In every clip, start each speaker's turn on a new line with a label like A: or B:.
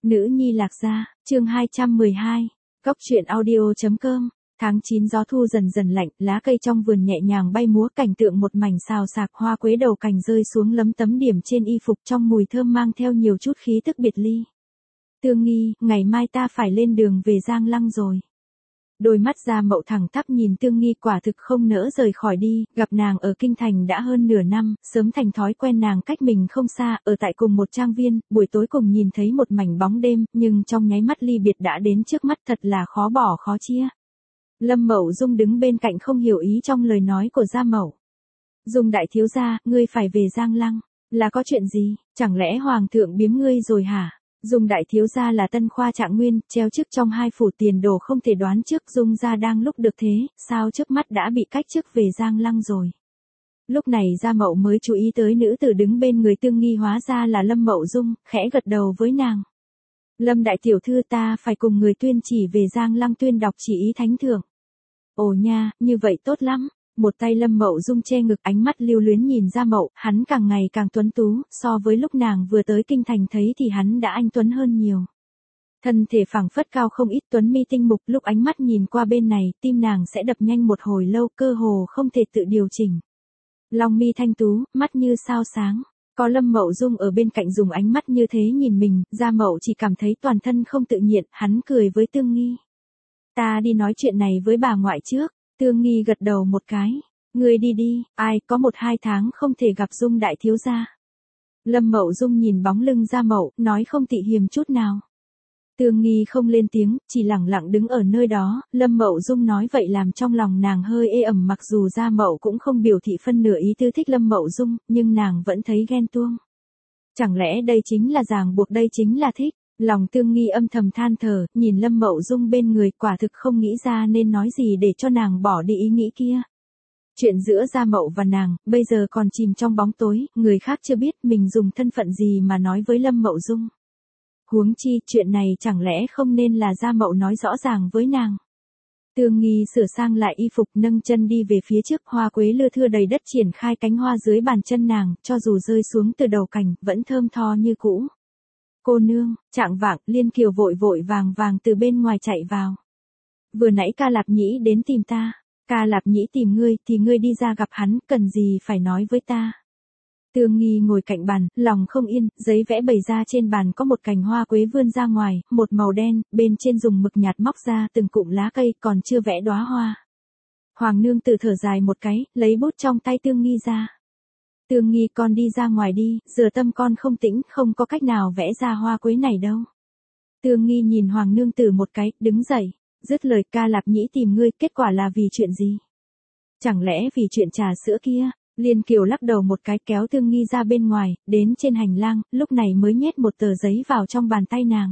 A: Nữ nhi Lạc Gia, chương 212, Cốc truyện audio.com. Tháng 9 gió thu dần dần lạnh, lá cây trong vườn nhẹ nhàng bay múa, cảnh tượng một mảnh xào xạc, hoa quế đầu cành rơi xuống lấm tấm điểm trên y phục, trong mùi thơm mang theo nhiều chút khí tức biệt ly. Tương Nghi, ngày mai ta phải lên đường về Giang Lăng rồi. Đôi mắt Gia Mậu thẳng tắp nhìn Tương Nghi, quả thực không nỡ rời khỏi đi, gặp nàng ở kinh thành đã hơn nửa năm, sớm thành thói quen nàng cách mình không xa, ở tại cùng một trang viên, buổi tối cùng nhìn thấy một mảnh bóng đêm, nhưng trong nháy mắt ly biệt đã đến trước mắt, thật là khó bỏ khó chia. Lâm Mậu Dung đứng bên cạnh không hiểu ý trong lời nói của Gia Mậu. Dung đại thiếu gia, ngươi phải về Giang Lăng, là có chuyện gì, chẳng lẽ hoàng thượng biếm ngươi rồi hả? Dung đại thiếu gia là tân khoa trạng nguyên, treo chức trong hai phủ, tiền đồ không thể đoán trước. Dung gia đang lúc được thế, sao trước mắt đã bị cách chức về Giang Lăng rồi? Lúc này Gia Mậu mới chú ý tới nữ tử đứng bên người Tương Nghi, hóa ra là Lâm Mậu Dung, khẽ gật đầu với nàng. Lâm đại tiểu thư, ta phải cùng người tuyên chỉ về Giang Lăng tuyên đọc chỉ ý thánh thượng. Ồ nha, như vậy tốt lắm. Một tay Lâm Mậu Dung che ngực, ánh mắt lưu luyến nhìn Gia Mậu, hắn càng ngày càng tuấn tú, so với lúc nàng vừa tới kinh thành thấy thì hắn đã anh tuấn hơn nhiều. Thân thể phẳng phất cao không ít, tuấn mi tinh mục, lúc ánh mắt nhìn qua bên này, tim nàng sẽ đập nhanh một hồi lâu, cơ hồ không thể tự điều chỉnh. Long mi thanh tú, mắt như sao sáng. Có Lâm Mậu Dung ở bên cạnh dùng ánh mắt như thế nhìn mình, Gia Mậu chỉ cảm thấy toàn thân không tự nhiên, hắn cười với Tương Nghi. Ta đi nói chuyện này với bà ngoại trước. Tương Nghi gật đầu một cái. Ngươi đi đi, ai có 1-2 tháng không thể gặp Dung đại thiếu gia. Lâm Mậu Dung nhìn bóng lưng Gia Mậu, nói không tị hiềm chút nào. Tương Nghi không lên tiếng, chỉ lặng lặng đứng ở nơi đó. Lâm Mậu Dung nói vậy làm trong lòng nàng hơi ê ẩm, mặc dù Gia Mậu cũng không biểu thị phân nửa ý tứ thích Lâm Mậu Dung, nhưng nàng vẫn thấy ghen tuông. Chẳng lẽ đây chính là ràng buộc, đây chính là thích? Lòng Tương Nghi âm thầm than thở, nhìn Lâm Mậu Dung bên người, quả thực không nghĩ ra nên nói gì để cho nàng bỏ đi ý nghĩ kia. Chuyện giữa Gia Mậu và nàng, bây giờ còn chìm trong bóng tối, người khác chưa biết mình dùng thân phận gì mà nói với Lâm Mậu Dung. Huống chi, chuyện này chẳng lẽ không nên là Gia Mậu nói rõ ràng với nàng. Tương Nghi sửa sang lại y phục, nâng chân đi về phía trước, hoa quế lưa thưa đầy đất triển khai cánh hoa dưới bàn chân nàng, cho dù rơi xuống từ đầu cành, vẫn thơm tho như cũ. Cô nương, trạng vạng, Liên Kiều vội vội vàng vàng từ bên ngoài chạy vào. Vừa nãy Ca Lạp Nhĩ đến tìm ta. Ca Lạp Nhĩ tìm ngươi thì ngươi đi ra gặp hắn, cần gì phải nói với ta. Tương Nghi ngồi cạnh bàn, lòng không yên, giấy vẽ bày ra trên bàn, có một cành hoa quế vươn ra ngoài, một màu đen, bên trên dùng mực nhạt móc ra từng cụm lá cây, còn chưa vẽ đóa hoa. Hoàng nương tử thở dài một cái, lấy bút trong tay Tương Nghi ra. Tương Nghi, con đi ra ngoài đi, giờ tâm con không tĩnh, không có cách nào vẽ ra hoa quế này đâu. Tương Nghi nhìn Hoàng nương tử một cái, đứng dậy, dứt lời. Ca Lạp Nhĩ tìm ngươi, kết quả là vì chuyện gì? Chẳng lẽ vì chuyện trà sữa kia? Liên Kiều lắc đầu một cái, kéo Tương Nghi ra bên ngoài, đến trên hành lang, lúc này mới nhét một tờ giấy vào trong bàn tay nàng.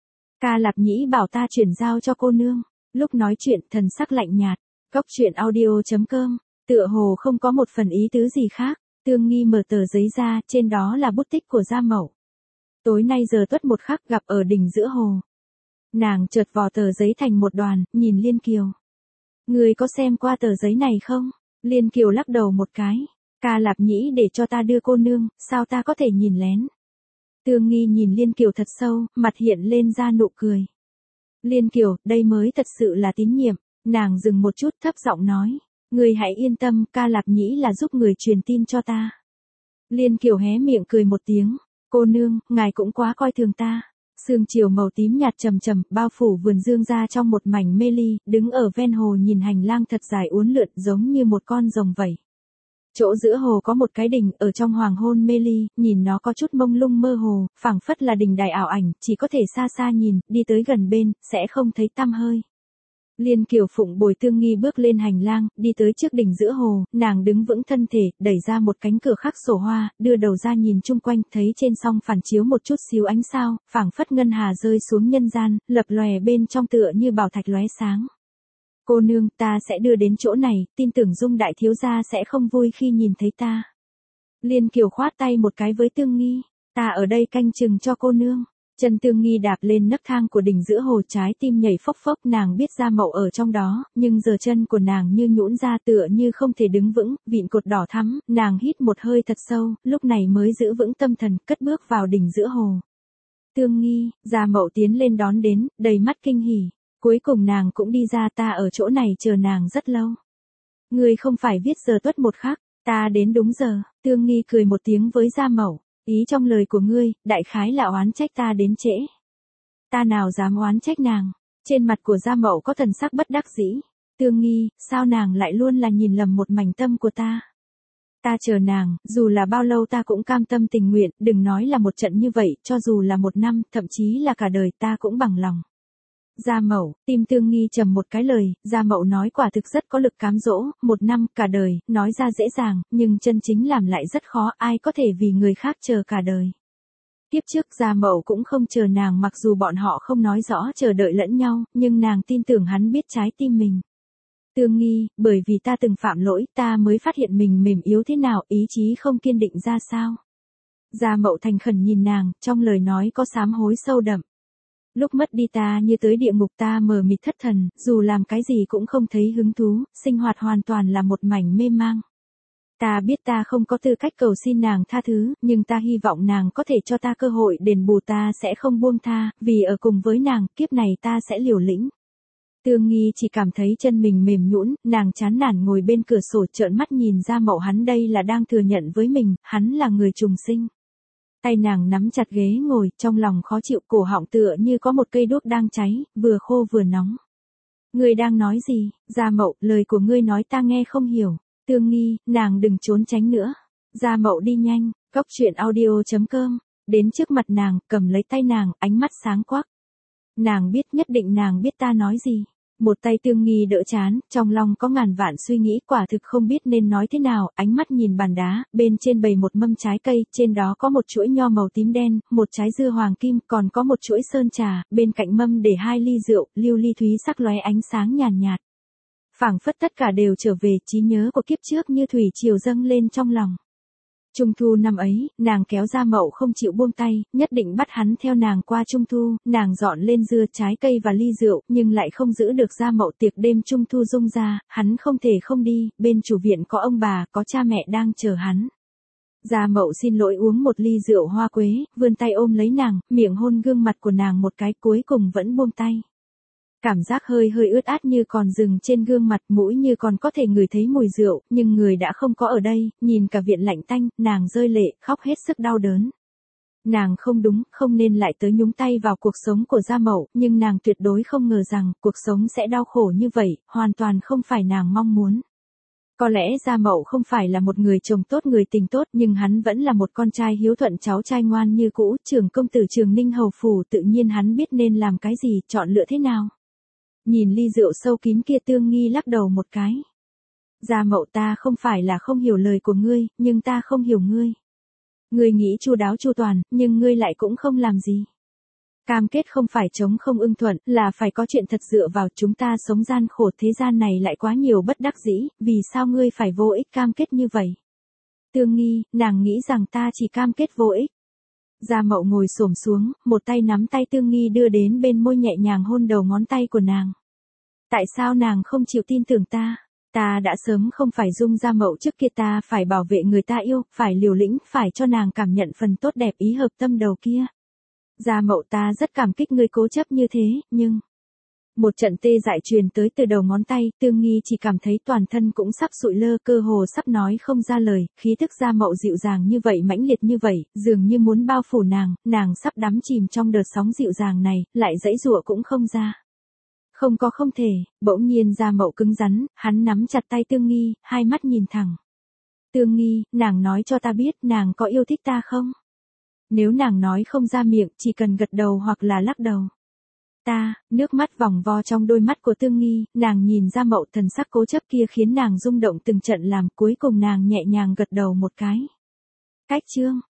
A: Ca Lạp Nhĩ bảo ta chuyển giao cho cô nương. Lúc nói chuyện, thần sắc lạnh nhạt. Cốc truyện audio.com, tựa hồ không có một phần ý tứ gì khác. Tương Nghi mở tờ giấy ra, trên đó là bút tích của Gia Mậu. Tối nay giờ tuất một khắc, gặp ở đỉnh giữa hồ. Nàng chợt vò tờ giấy thành một đoàn, nhìn Liên Kiều. Người có xem qua tờ giấy này không? Liên Kiều lắc đầu một cái. Ca Lạp Nhĩ để cho ta đưa cô nương, sao ta có thể nhìn lén? Tương Nghi nhìn Liên Kiều thật sâu, mặt hiện lên ra nụ cười. Liên Kiều, đây mới thật sự là tín nhiệm. Nàng dừng một chút, thấp giọng nói. Người hãy yên tâm, Ca Lạp Nhĩ là giúp người truyền tin cho ta. Liên Kiều hé miệng cười một tiếng. Cô nương, ngài cũng quá coi thường ta. Sương chiều màu tím nhạt trầm trầm, bao phủ vườn dương ra trong một mảnh mê ly, đứng ở ven hồ nhìn hành lang thật dài uốn lượn, giống như một con rồng vậy. Chỗ giữa hồ có một cái đình, ở trong hoàng hôn mê ly, nhìn nó có chút mông lung mơ hồ, phảng phất là đình đài ảo ảnh, chỉ có thể xa xa nhìn, đi tới gần bên, sẽ không thấy tăm hơi. Liên Kiều phụng bồi Tương Nghi bước lên hành lang, đi tới trước đỉnh giữa hồ, nàng đứng vững thân thể, đẩy ra một cánh cửa khắc sổ hoa, đưa đầu ra nhìn chung quanh, thấy trên song phản chiếu một chút xíu ánh sao, phảng phất ngân hà rơi xuống nhân gian, lập lòe bên trong tựa như bảo thạch lóe sáng. Cô nương, ta sẽ đưa đến chỗ này, tin tưởng Dung đại thiếu gia sẽ không vui khi nhìn thấy ta. Liên Kiều khoát tay một cái với Tương Nghi, ta ở đây canh chừng cho cô nương. Chân Tương Nghi đạp lên nấc thang của đỉnh giữa hồ, trái tim nhảy phốc phốc, nàng biết Gia Mậu ở trong đó, nhưng giờ chân của nàng như nhũn ra, tựa như không thể đứng vững, vịn cột đỏ thắm, nàng hít một hơi thật sâu, lúc này mới giữ vững tâm thần, cất bước vào đỉnh giữa hồ. Tương Nghi, Gia Mậu tiến lên đón đến, đầy mắt kinh hỉ. Cuối cùng nàng cũng đi ra, ta ở chỗ này chờ nàng rất lâu. Ngươi không phải viết giờ tuất một khắc, ta đến đúng giờ. Tương Nghi cười một tiếng với Gia Mậu, ý trong lời của ngươi, đại khái là oán trách ta đến trễ. Ta nào dám oán trách nàng. Trên mặt của Gia Mậu có thần sắc bất đắc dĩ. Tương Nghi, sao nàng lại luôn là nhìn lầm một mảnh tâm của ta? Ta chờ nàng, dù là bao lâu ta cũng cam tâm tình nguyện, đừng nói là một trận như vậy, cho dù là 1 năm, thậm chí là cả đời ta cũng bằng lòng. Gia Mậu, tim Tương Nghi trầm một cái lời, Gia Mậu nói quả thực rất có lực cám dỗ, 1 năm, cả đời, nói ra dễ dàng, nhưng chân chính làm lại rất khó, ai có thể vì người khác chờ cả đời. Tiếp trước Gia Mậu cũng không chờ nàng, mặc dù bọn họ không nói rõ chờ đợi lẫn nhau, nhưng nàng tin tưởng hắn biết trái tim mình. Tương Nghi, bởi vì ta từng phạm lỗi, ta mới phát hiện mình mềm yếu thế nào, ý chí không kiên định ra sao. Gia Mậu thành khẩn nhìn nàng, trong lời nói có sám hối sâu đậm. Lúc mất đi ta như tới địa ngục, ta mờ mịt thất thần, dù làm cái gì cũng không thấy hứng thú, sinh hoạt hoàn toàn là một mảnh mê mang. Ta biết ta không có tư cách cầu xin nàng tha thứ, nhưng ta hy vọng nàng có thể cho ta cơ hội đền bù, ta sẽ không buông tha, vì ở cùng với nàng, kiếp này ta sẽ liều lĩnh. Tương Nghi chỉ cảm thấy chân mình mềm nhũn, nàng chán nản ngồi bên cửa sổ trợn mắt nhìn Gia Mậu, hắn đây là đang thừa nhận với mình, hắn là người trùng sinh. Tay nàng nắm chặt ghế ngồi, trong lòng khó chịu, cổ họng tựa như có một cây đuốc đang cháy, vừa khô vừa nóng. Ngươi đang nói gì? Gia Mậu, lời của ngươi nói ta nghe không hiểu. Tương Nghi, nàng đừng trốn tránh nữa. Gia Mậu đi nhanh, Cóc Truyện Audio.com, đến trước mặt nàng, cầm lấy tay nàng, ánh mắt sáng quắc. Nàng biết, nhất định nàng biết ta nói gì. Một tay Tương Nghi đỡ chán, trong lòng có ngàn vạn suy nghĩ, quả thực không biết nên nói thế nào, ánh mắt nhìn bàn đá, bên trên bày một mâm trái cây, trên đó có một chuỗi nho màu tím đen, một trái dưa hoàng kim, còn có một chuỗi sơn trà, bên cạnh mâm để 2 ly rượu, lưu ly thúy sắc lóe ánh sáng nhàn nhạt. Phảng phất tất cả đều trở về trí nhớ của kiếp trước như thủy triều dâng lên trong lòng. Trung thu năm ấy, nàng kéo Gia Mậu không chịu buông tay, nhất định bắt hắn theo nàng qua Trung thu, nàng dọn lên dưa, trái cây và ly rượu, nhưng lại không giữ được Gia Mậu. Tiệc đêm Trung thu rung ra, hắn không thể không đi, bên chủ viện có ông bà, có cha mẹ đang chờ hắn. Gia Mậu xin lỗi uống một ly rượu hoa quế, vươn tay ôm lấy nàng, miệng hôn gương mặt của nàng một cái, cuối cùng vẫn buông tay. Cảm giác hơi ướt át như còn dừng trên gương mặt, mũi như còn có thể ngửi thấy mùi rượu, nhưng người đã không có ở đây, nhìn cả viện lạnh tanh, nàng rơi lệ, khóc hết sức đau đớn. Nàng không đúng, không nên lại tới nhúng tay vào cuộc sống của Gia Mậu, nhưng nàng tuyệt đối không ngờ rằng, cuộc sống sẽ đau khổ như vậy, hoàn toàn không phải nàng mong muốn. Có lẽ Gia Mậu không phải là một người chồng tốt, người tình tốt, nhưng hắn vẫn là một con trai hiếu thuận, cháu trai ngoan như cũ, trưởng công tử Trường Ninh hầu phủ, tự nhiên hắn biết nên làm cái gì, chọn lựa thế nào. Nhìn ly rượu sâu kín kia, Tương Nghi lắc đầu một cái. Gia Mậu, ta không phải là không hiểu lời của ngươi, nhưng ta không hiểu ngươi. Ngươi nghĩ chu đáo chu toàn, nhưng ngươi lại cũng không làm gì. Cam kết không phải chống không ưng thuận, là phải có chuyện thật dựa vào. Chúng ta sống gian khổ, thế gian này lại quá nhiều bất đắc dĩ, vì sao ngươi phải vô ích cam kết như vậy? Tương Nghi, nàng nghĩ rằng ta chỉ cam kết vô ích. Gia Mậu ngồi xổm xuống, một tay nắm tay Tương Nghi đưa đến bên môi, nhẹ nhàng hôn đầu ngón tay của nàng. Tại sao nàng không chịu tin tưởng ta? Ta đã sớm không phải dung Gia Mậu trước kia, ta phải bảo vệ người ta yêu, phải liều lĩnh, phải cho nàng cảm nhận phần tốt đẹp ý hợp tâm đầu kia. Gia Mậu, ta rất cảm kích ngươi cố chấp như thế, nhưng... Một trận tê dại truyền tới từ đầu ngón tay, Tương Nghi chỉ cảm thấy toàn thân cũng sắp sụi lơ, cơ hồ sắp nói không ra lời, khí thức Gia Mậu dịu dàng như vậy, mãnh liệt như vậy, dường như muốn bao phủ nàng sắp đắm chìm trong đợt sóng dịu dàng này, lại giãy giụa cũng không ra. Không thể, bỗng nhiên Gia Mậu cứng rắn, hắn nắm chặt tay Tương Nghi, hai mắt nhìn thẳng. Tương Nghi, nàng nói cho ta biết, nàng có yêu thích ta không? Nếu nàng nói không ra miệng, chỉ cần gật đầu hoặc là lắc đầu. Nước mắt vòng vo trong đôi mắt của Tương Nghi, nàng nhìn Gia Mậu, thần sắc cố chấp kia khiến nàng rung động từng trận làm, cuối cùng nàng nhẹ nhàng gật đầu một cái. Cách chương